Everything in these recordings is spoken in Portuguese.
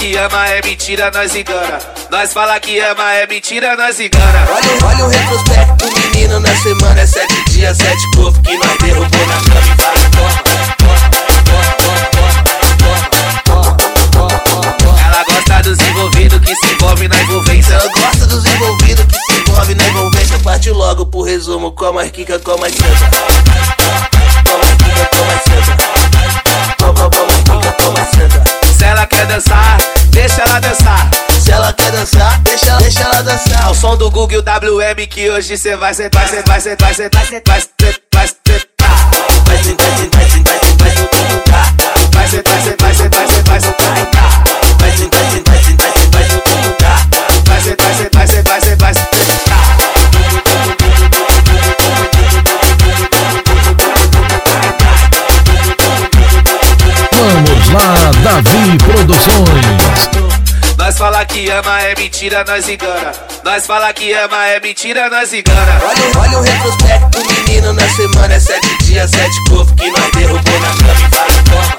que ama é mentira, nós engana. Nós fala que ama é mentira, nós engana. Olha o retrospecto do menino na semana. É 7 dias, 7 corpos que nós derrubou na cama e fala toma. Ela gosta dos envolvidos que se envolve na envolvência. Ela gosta dos envolvidos que se envolve na envolvência. Parte logo pro resumo, com a marquica, com a mais santa. Com a marquica, com a mais santa. Com a marquica, com a mais santa. Se ela quer dançar, deixa ela dançar. Se ela quer dançar, deixa ela dançar. Ao som do Google WM que hoje cê vai sentar, cê vai sentar, sentar, sentar, vai sentar. Vai sentar, sentar, sentar, sentar, sentar. Vai sentar, sentar, sentar, sentar, sentar. Vai sentar, sentar, sentar, sentar, sentar. Vai sentar, sentar, sentar, sentar, sentar. Vamos lá, Davi Produções. Nós fala que ama é mentira, nós engana. Nós fala que ama é mentira, nós engana. Olha o retrospecto do menino na semana. É 7 dias, 7 corpos que nós derrubou na cama e fala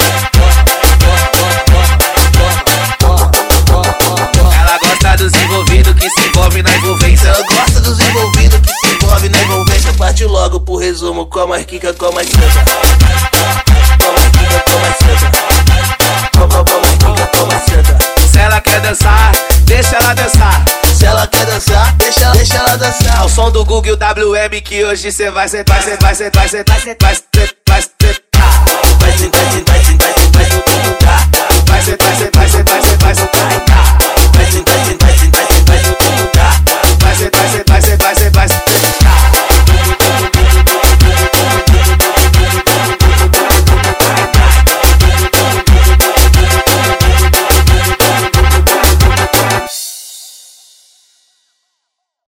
toma. Ela gosta dos envolvidos que se envolve na envolvência. Ela gosta dos envolvidos que se envolve na envolvência. Parte logo pro resumo, com a marquica, com a mais santa. Com a marquica, com a mais santa. Com a marquica, com a mais santa. Se ela quer dançar, deixa ela dançar. Se ela quer dançar, deixa ela dançar. Ao som do Google WM que hoje cê vai sentar, cê vai sentar, sentar, sentar, vai sentar. Vai sentar, sentar, sentar, sentar, sentar.